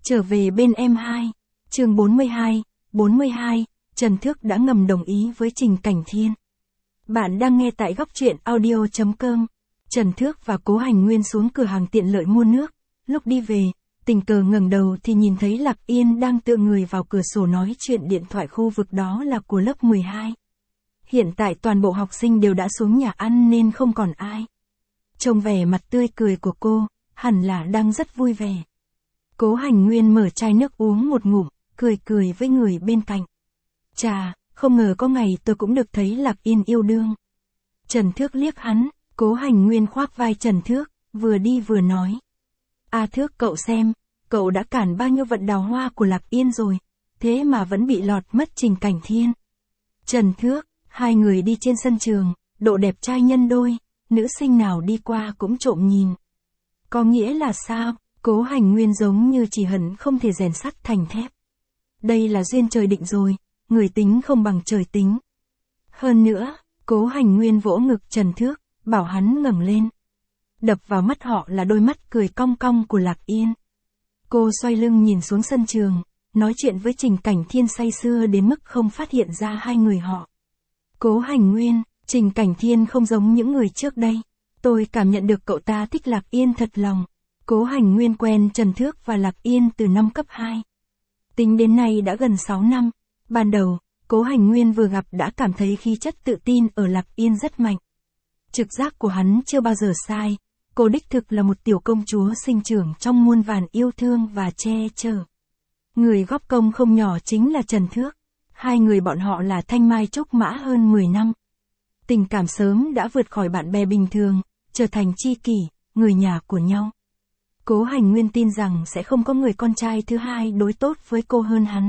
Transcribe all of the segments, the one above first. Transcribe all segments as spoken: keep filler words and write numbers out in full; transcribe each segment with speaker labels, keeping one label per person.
Speaker 1: Trở về bên em hai, chương bốn mươi hai, bốn mươi hai, Trần Thước đã ngầm đồng ý với Trình Cảnh Thiên. Bạn đang nghe tại góc truyện audio chấm com. Trần Thước và Cố Hành Nguyên xuống cửa hàng tiện lợi mua nước, lúc đi về, tình cờ ngẩng đầu thì nhìn thấy Lạc Yên đang tựa người vào cửa sổ nói chuyện điện thoại. Khu vực đó là của lớp mười hai. Hiện tại toàn bộ học sinh đều đã xuống nhà ăn nên không còn ai. Trông vẻ mặt tươi cười của cô, hẳn là đang rất vui vẻ. Cố Hành Nguyên mở chai nước uống một ngụm, cười cười với người bên cạnh. Chà, không ngờ có ngày tôi cũng được thấy Lạc Yên yêu đương. Trần Thước liếc hắn, Cố Hành Nguyên khoác vai Trần Thước, vừa đi vừa nói. A Thước cậu xem, cậu đã cản bao nhiêu vận đào hoa của Lạc Yên rồi, thế mà vẫn bị lọt mất Trình Cảnh Thiên. Trần Thước, hai người đi trên sân trường, độ đẹp trai nhân đôi, nữ sinh nào đi qua cũng trộm nhìn. Có nghĩa là sao? Cố Hành Nguyên giống như chỉ hận không thể rèn sắt thành thép. Đây là duyên trời định rồi, người tính không bằng trời tính. Hơn nữa, Cố Hành Nguyên vỗ ngực Trần Thước, bảo hắn ngẩng lên. Đập vào mắt họ là đôi mắt cười cong cong của Lạc Yên. Cô xoay lưng nhìn xuống sân trường, nói chuyện với Trình Cảnh Thiên say sưa đến mức không phát hiện ra hai người họ. Cố Hành Nguyên, Trình Cảnh Thiên không giống những người trước đây. Tôi cảm nhận được cậu ta thích Lạc Yên thật lòng. Cố Hành Nguyên quen Trần Thước và Lạc Yên từ năm cấp hai. Tính đến nay đã gần sáu năm. Ban đầu, Cố Hành Nguyên vừa gặp đã cảm thấy khí chất tự tin ở Lạc Yên rất mạnh. Trực giác của hắn chưa bao giờ sai. Cô đích thực là một tiểu công chúa sinh trưởng trong muôn vàn yêu thương và che chở. Người góp công không nhỏ chính là Trần Thước. Hai người bọn họ là thanh mai trúc mã hơn mười năm. Tình cảm sớm đã vượt khỏi bạn bè bình thường, trở thành tri kỷ, người nhà của nhau. Cố Hành Nguyên tin rằng sẽ không có người con trai thứ hai đối tốt với cô hơn hắn.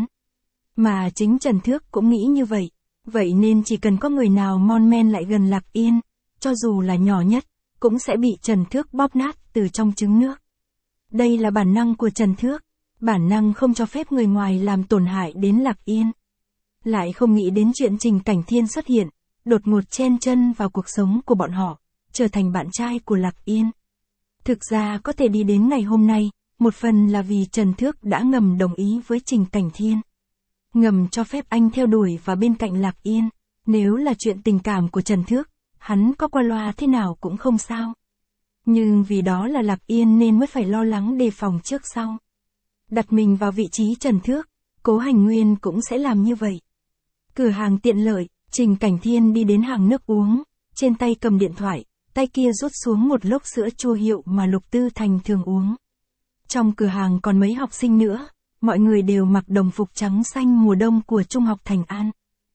Speaker 1: Mà chính Trần Thước cũng nghĩ như vậy. Vậy nên chỉ cần có người nào mon men lại gần Lạc Yên, cho dù là nhỏ nhất, cũng sẽ bị Trần Thước bóp nát từ trong trứng nước. Đây là bản năng của Trần Thước, bản năng không cho phép người ngoài làm tổn hại đến Lạc Yên. Lại không nghĩ đến chuyện Trình Cảnh Thiên xuất hiện, đột ngột chen chân vào cuộc sống của bọn họ, trở thành bạn trai của Lạc Yên. Thực ra có thể đi đến ngày hôm nay, một phần là vì Trần Thước đã ngầm đồng ý với Trình Cảnh Thiên. Ngầm cho phép anh theo đuổi và bên cạnh Lạc Yên. Nếu là chuyện tình cảm của Trần Thước, hắn có qua loa thế nào cũng không sao. Nhưng vì đó là Lạc Yên nên mới phải lo lắng đề phòng trước sau. Đặt mình vào vị trí Trần Thước, Cố Hành Nguyên cũng sẽ làm như vậy. Cửa hàng tiện lợi, Trình Cảnh Thiên đi đến hàng nước uống, trên tay cầm điện thoại, tay kia rút xuống một lốc sữa chua hiệu mà Lục Tư Thành thường uống. Trong cửa hàng còn mấy học sinh nữa, mọi người đều mặc đồng phục trắng xanh mùa đông của Trung học Thành An.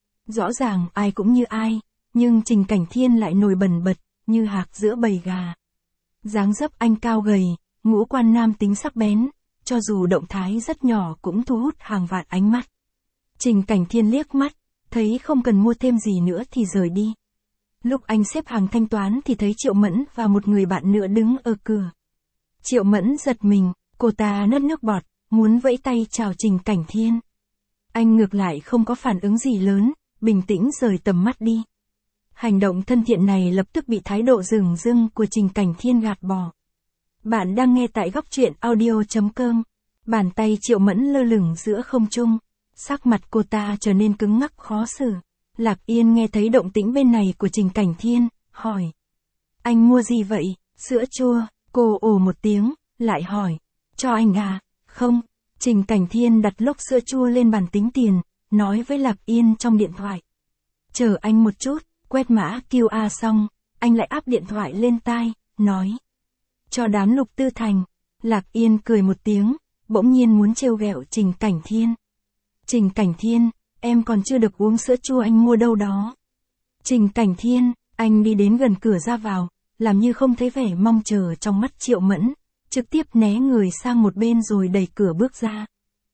Speaker 1: Rõ ràng ai cũng như ai, nhưng Trình Cảnh Thiên lại nổi bần bật, như hạc giữa bầy gà. Dáng dấp anh cao gầy, ngũ quan nam tính sắc bén, cho dù động thái rất nhỏ cũng thu hút hàng vạn ánh mắt. Trình Cảnh Thiên liếc mắt, thấy không cần mua thêm gì nữa thì rời đi. Lúc anh xếp hàng thanh toán thì thấy Triệu Mẫn và một người bạn nữa đứng ở cửa. Triệu Mẫn giật mình, cô ta nứt nước bọt, muốn vẫy tay chào Trình Cảnh Thiên. Anh ngược lại không có phản ứng gì lớn, bình tĩnh rời tầm mắt đi. Hành động thân thiện này lập tức bị thái độ dửng dưng của Trình Cảnh Thiên gạt bỏ. Bạn đang nghe tại góc truyện audio chấm com. Bàn tay Triệu Mẫn lơ lửng giữa không trung. Sắc mặt cô ta trở nên cứng ngắc khó xử. Lạc Yên nghe thấy động tĩnh bên này của Trình Cảnh Thiên, hỏi. Anh mua gì vậy? Sữa chua. Cô ồ một tiếng, lại hỏi. Cho anh à? Không. Trình Cảnh Thiên đặt lốc sữa chua lên bàn tính tiền, nói với Lạc Yên trong điện thoại. Chờ anh một chút, quét mã quy rờ xong, anh lại áp điện thoại lên tai, nói. Cho đám Lục Tư Thành. Lạc Yên cười một tiếng, bỗng nhiên muốn trêu ghẹo Trình Cảnh Thiên. Trình Cảnh Thiên, em còn chưa được uống sữa chua anh mua đâu đó. Trình Cảnh Thiên, anh đi đến gần cửa ra vào, làm như không thấy vẻ mong chờ trong mắt Triệu Mẫn, trực tiếp né người sang một bên rồi đẩy cửa bước ra.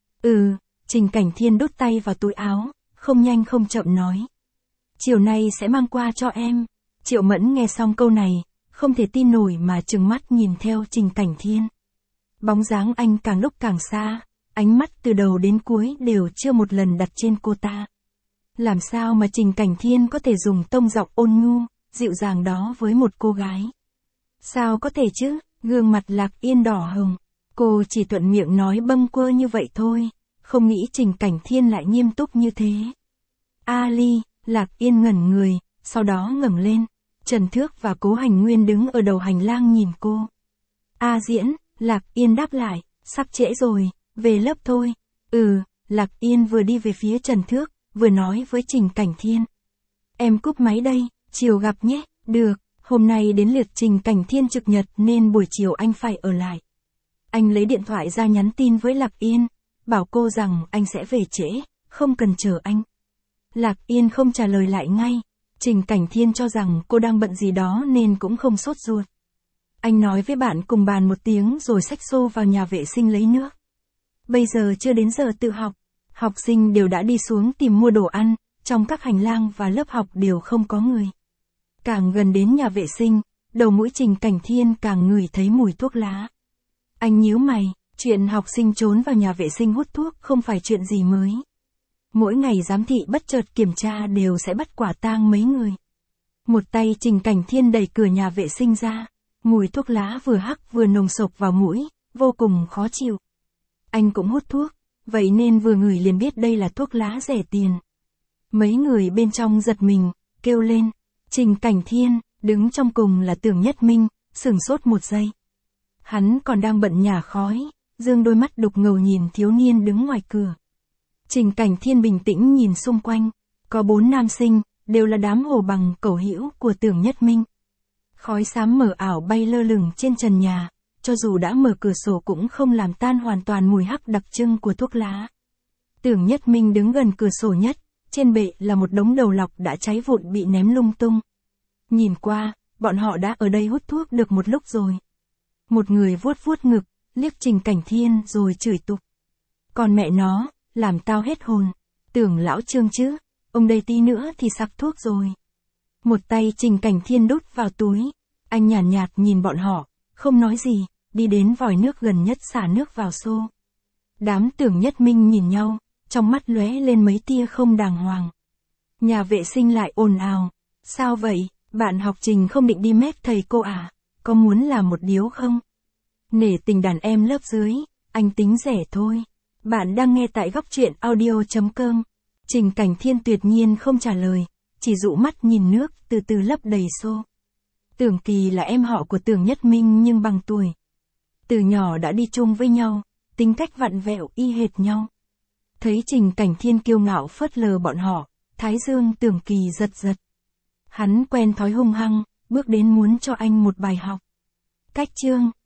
Speaker 1: Ừ, Trình Cảnh Thiên đút tay vào túi áo, không nhanh không chậm nói. Chiều nay sẽ mang qua cho em. Triệu Mẫn nghe xong câu này, không thể tin nổi mà trừng mắt nhìn theo Trình Cảnh Thiên. Bóng dáng anh càng lúc càng xa, ánh mắt từ đầu đến cuối đều chưa một lần đặt trên cô ta. Làm sao mà Trình Cảnh Thiên có thể dùng tông giọng ôn nhu, dịu dàng đó với một cô gái? Sao có thể chứ? Gương mặt Lạc Yên đỏ hồng. Cô chỉ thuận miệng nói bâng quơ như vậy thôi, không nghĩ Trình Cảnh Thiên lại nghiêm túc như thế. Ali, Lạc Yên ngẩn người, sau đó ngẩng lên. Trần Thước và Cố Hành Nguyên đứng ở đầu hành lang nhìn cô. A Diễn, Lạc Yên đáp lại, sắp trễ rồi, về lớp thôi. Ừ, Lạc Yên vừa đi về phía Trần Thước, vừa nói với Trình Cảnh Thiên. Em cúp máy đây, chiều gặp nhé, được, hôm nay đến lượt Trình Cảnh Thiên trực nhật nên buổi chiều anh phải ở lại. Anh lấy điện thoại ra nhắn tin với Lạc Yên, bảo cô rằng anh sẽ về trễ, không cần chờ anh. Lạc Yên không trả lời lại ngay, Trình Cảnh Thiên cho rằng cô đang bận gì đó nên cũng không sốt ruột. Anh nói với bạn cùng bàn một tiếng rồi xách xô vào nhà vệ sinh lấy nước. Bây giờ chưa đến giờ tự học, học sinh đều đã đi xuống tìm mua đồ ăn, trong các hành lang và lớp học đều không có người. Càng gần đến nhà vệ sinh, đầu mũi Trình Cảnh Thiên càng ngửi thấy mùi thuốc lá. Anh nhíu mày, chuyện học sinh trốn vào nhà vệ sinh hút thuốc không phải chuyện gì mới. Mỗi ngày giám thị bất chợt kiểm tra đều sẽ bắt quả tang mấy người. Một tay Trình Cảnh Thiên đẩy cửa nhà vệ sinh ra, mùi thuốc lá vừa hắc vừa nồng sộc vào mũi, vô cùng khó chịu. Anh cũng hút thuốc, vậy nên vừa ngửi liền biết đây là thuốc lá rẻ tiền. Mấy người bên trong giật mình, kêu lên. Trình Cảnh Thiên, đứng trong cùng là Tưởng Nhất Minh, sửng sốt một giây. Hắn còn đang bận nhả khói, dương đôi mắt đục ngầu nhìn thiếu niên đứng ngoài cửa. Trình Cảnh Thiên bình tĩnh nhìn xung quanh, có bốn nam sinh, đều là đám hồ bằng cẩu hữu của Tưởng Nhất Minh. Khói xám mờ ảo bay lơ lửng trên trần nhà, cho dù đã mở cửa sổ cũng không làm tan hoàn toàn mùi hắc đặc trưng của thuốc lá. Tưởng Nhất Minh đứng gần cửa sổ nhất, trên bệ là một đống đầu lọc đã cháy vụn bị ném lung tung. Nhìn qua, bọn họ đã ở đây hút thuốc được một lúc rồi. Một người vuốt vuốt ngực, liếc Trình Cảnh Thiên rồi chửi tục. Còn mẹ nó, làm tao hết hồn. Tưởng lão Trương chứ, ông đây tí nữa thì sặc thuốc rồi. Một tay Trình Cảnh Thiên đút vào túi, anh nhàn nhạt, nhạt nhìn bọn họ, không nói gì, đi đến vòi nước gần nhất xả nước vào xô. Đám Tưởng Nhất Minh nhìn nhau, trong mắt lóe lên mấy tia không đàng hoàng. Nhà vệ sinh lại ồn ào. Sao vậy, bạn học Trình không định đi mét thầy cô à? Có muốn làm một điếu không? Nể tình đàn em lớp dưới, anh tính rẻ thôi. Bạn đang nghe tại góc truyện audio chấm com. Trình Cảnh Thiên tuyệt nhiên không trả lời, chỉ dụ mắt nhìn nước từ từ lấp đầy xô. Tưởng Kỳ là em họ của Tưởng Nhất Minh nhưng bằng tuổi. Từ nhỏ đã đi chung với nhau, tính cách vặn vẹo y hệt nhau. Thấy Trình Cảnh Thiên kiêu ngạo phớt lờ bọn họ, thái dương Tưởng Kỳ giật giật. Hắn quen thói hung hăng, bước đến muốn cho anh một bài học. Cách chương